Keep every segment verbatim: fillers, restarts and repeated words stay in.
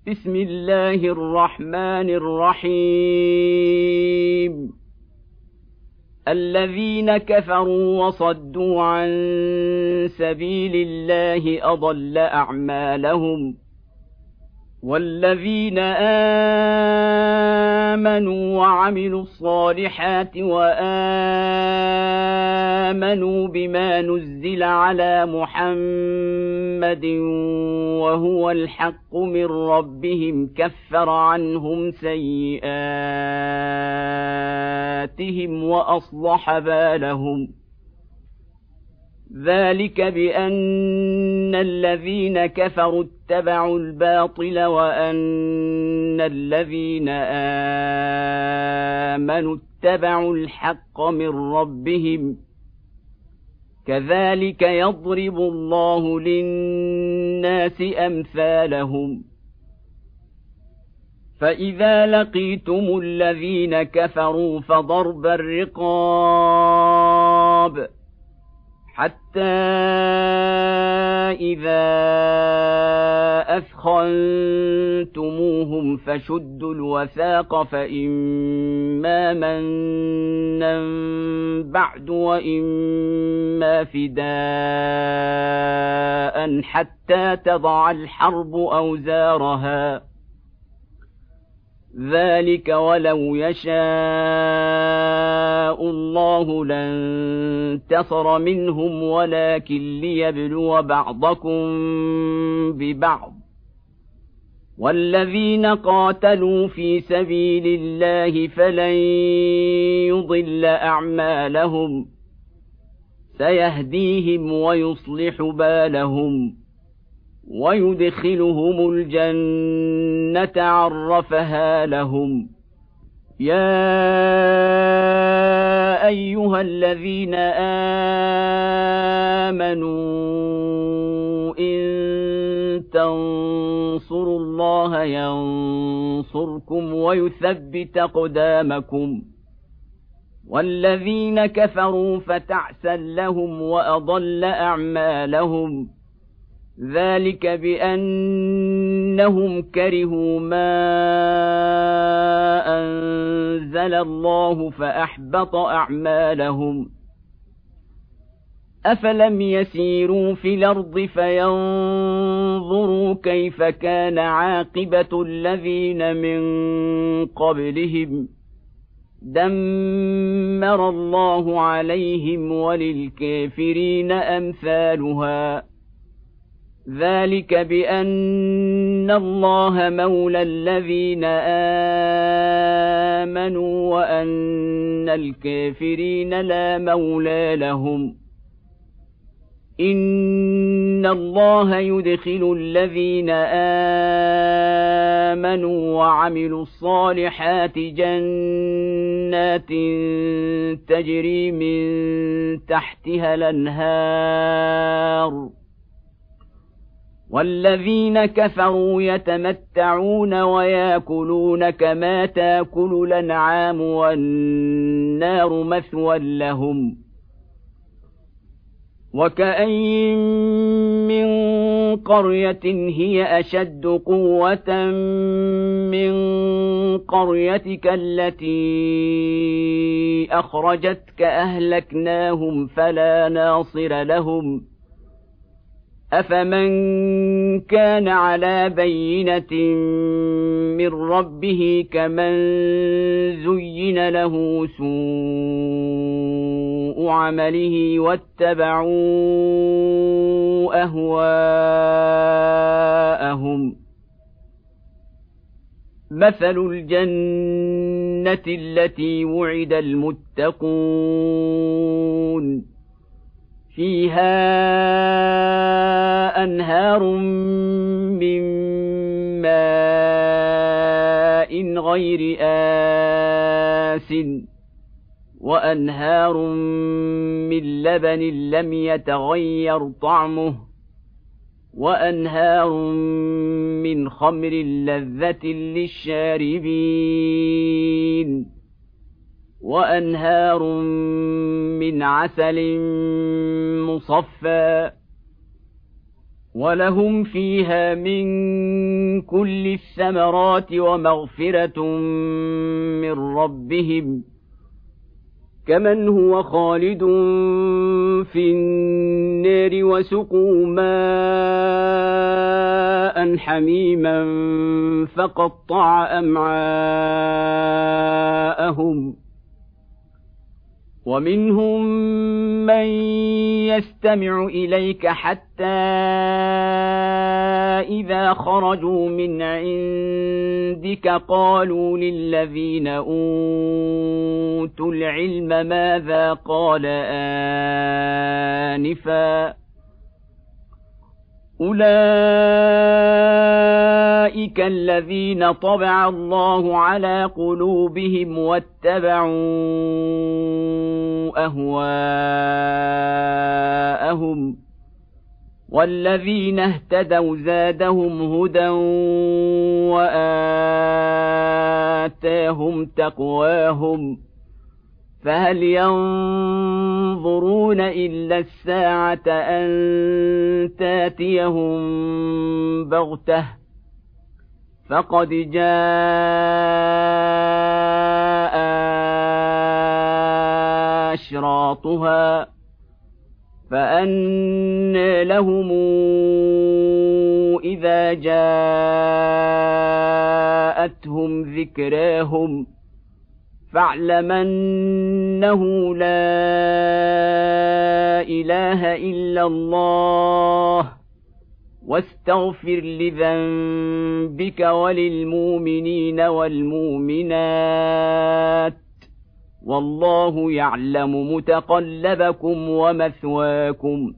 بسم الله الرحمن الرحيم الذين كفروا وصدوا عن سبيل الله أضل أعمالهم والذين آمنوا وعملوا الصالحات وآمنوا بما نزل على محمد وهو الحق من ربهم كفر عنهم سيئاتهم وأصلح بالهم ذلك بأن الذين كفروا اتبعوا الباطل وأن الذين آمنوا اتبعوا الحق من ربهم كذلك يضرب الله للناس أمثالهم فإذا لقيتم الذين كفروا فضرب الرقاب حتى إذا أثخنتموهم فشدوا الوثاق فإما منا بعد وإما فداء حتى تضع الحرب أوزارها ذلك ولو يشاء الله لانتصر منهم ولكن ليبلو بعضكم ببعض والذين قاتلوا في سبيل الله فلن يضل أعمالهم سيهديهم ويصلح بالهم ويدخلهم الجنة عرفها لهم يا أيها الذين آمنوا إن تنصروا الله ينصركم ويثبت أقدامكم والذين كفروا فتعسا لهم وأضل أعمالهم ذلك بأنهم كرهوا ما أنزل الله فأحبط أعمالهم أفلم يسيروا في الأرض فينظروا كيف كان عاقبة الذين من قبلهم دمر الله عليهم وللكافرين أمثالها ذلك بأن الله مولى الذين آمنوا وأن الكافرين لا مولى لهم إن الله يدخل الذين آمنوا وعملوا الصالحات جنات تجري من تحتها الأنهار والذين كفروا يتمتعون ويأكلون كما تأكل الأنعام والنار مثوى لهم وكأين من قرية هي أشد قوة من قريتك التي أخرجتك أهلكناهم فلا ناصر لهم أفمن كان على بينة من ربه كمن زين له سوء عمله واتبعوا أهواءهم مثل الجنة التي وعد المتقون فيها أنهار من ماء غير آسٍ وأنهار من لبن لم يتغير طعمه وأنهار من خمر لذة للشاربين وأنهار من عسل مصفى ولهم فيها من كل الثمرات ومغفرة من ربهم كمن هو خالد في النار وسقوا ماء حميما فقطع أمعاءهم ومنهم من يستمع إليك حتى إذا خرجوا من عندك قالوا للذين أوتوا العلم ماذا قال آنفا أولئك الذين طبع الله على قلوبهم واتبعوا أهواءهم والذين اهتدوا زادهم هدى وآتاهم تقواهم فهل ينظرون إلا الساعة أن تاتيهم بغتة فقد جاء أشراطها فأنى لهم إذا جاءتهم ذكراهم فاعلم أنه لا إله إلا الله واستغفر لذنبك وللمؤمنين والمؤمنات والله يعلم متقلبكم ومثواكم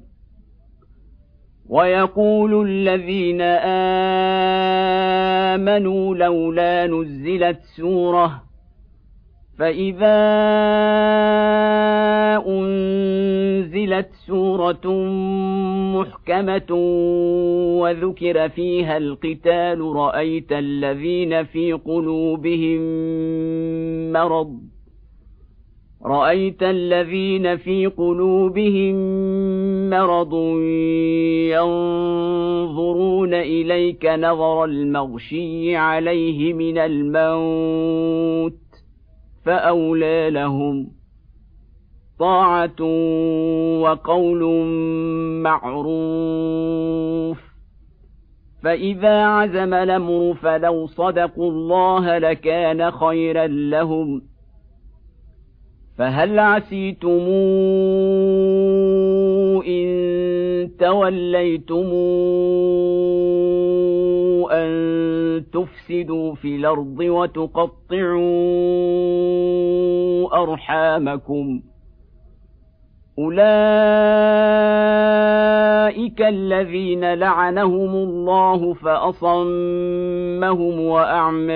ويقول الذين آمنوا لولا نزلت سورة فإذا أنزلت سورة محكمة وذكر فيها القتال رأيت الذين في قلوبهم مرض رأيت الذين في قلوبهم مرض ينظرون إليك نظر المغشي عليه من الموت فأولى لهم طاعة وقول معروف فإذا عزم الأمر فلو صدقوا الله لكان خيرا لهم فهل عسيتم إن توليتم أن تفسدوا في الأرض وتقطعوا أرحامكم أولئك الذين لعنهم الله فأصمهم وأعمى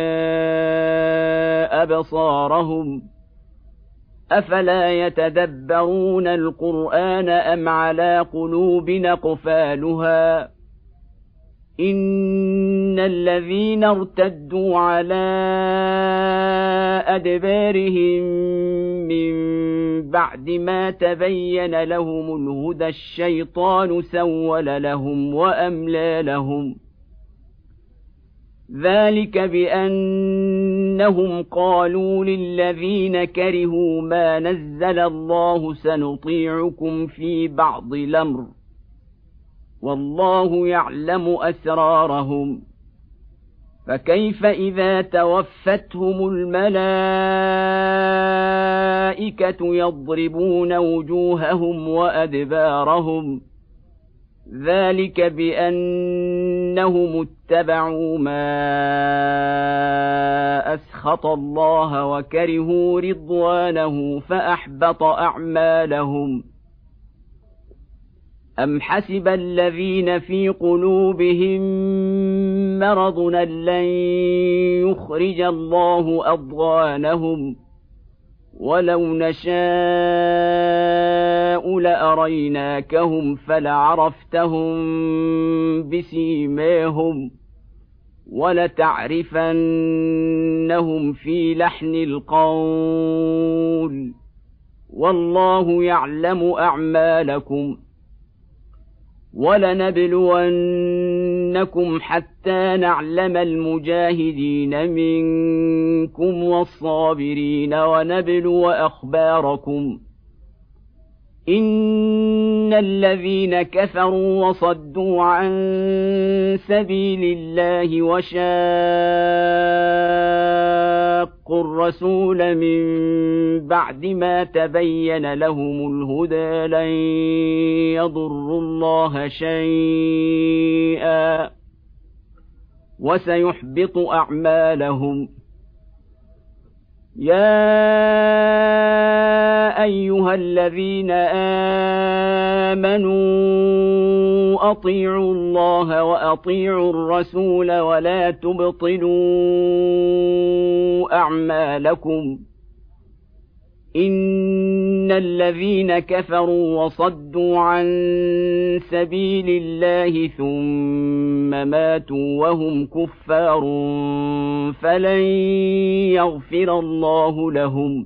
أبصارهم أفلا يتدبرون القرآن أم على قلوب أقفالها إن الذين ارتدوا على أدبارهم من بعد ما تبين لهم الهدى الشيطان سول لهم وأملى لهم ذلك بأنهم قالوا للذين كرهوا ما نزل الله سنطيعكم في بعض الأمر والله يعلم أسرارهم فكيف إذا توفتهم الملائكة يضربون وجوههم وأدبارهم ذلك بأنهم اتبعوا ما أسخط الله وكرهوا رضوانه فأحبط أعمالهم أم حسب الذين في قلوبهم مرض أن لن يخرج الله أضغانهم ولو نشاء لأريناكهم فلعرفتهم بسيماهم ولتعرفنهم في لحن القول والله يعلم أعمالكم ولنبلونكم حتى نعلم المجاهدين منكم والصابرين ونبلو أخباركم إن الذين كفروا وصدوا عن سبيل الله وشاقوا الرسول من بعد ما تبين لهم الهدى لن يضروا الله شيئا وسيحبط أعمالهم. يا أيها الذين آمنوا أطيعوا الله وأطيعوا الرسول ولا تبطلوا أعمالكم إن الذين كفروا وصدوا عن سبيل الله ثم ماتوا وهم كفار فلن يغفر الله لهم.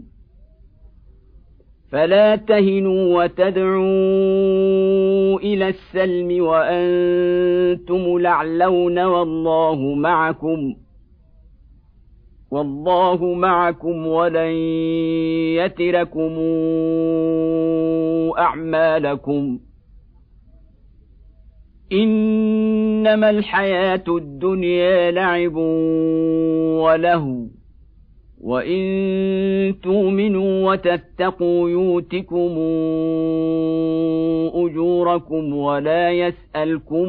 فلا تهنوا وتدعوا إلى السلم وأنتم الأعلون والله معكم والله معكم ولن يتركم أعمالكم. إنما الحياة الدنيا لعب ولهو وإن تؤمنوا وتتقوا يؤتكم أجوركم ولا يسألكم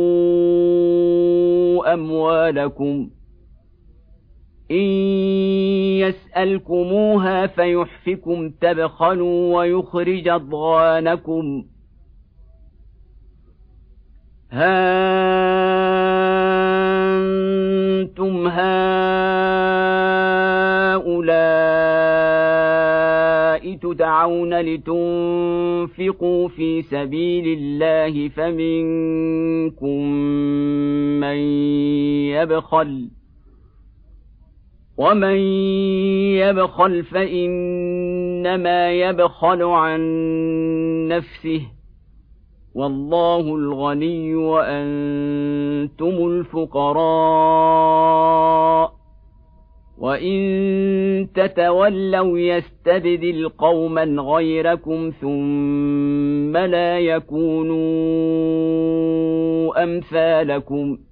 أموالكم إن يسألكموها فيحفكم تبخلوا ويخرج أضغانكم. ها أنتم هؤلاء تدعون لتنفقوا في سبيل الله فمنكم من يبخل ومن يبخل فإنما يبخل عن نفسه والله الغني وأنتم الفقراء وإن تتولوا يستبدل قوما غيركم ثم لا يكونوا أمثالكم.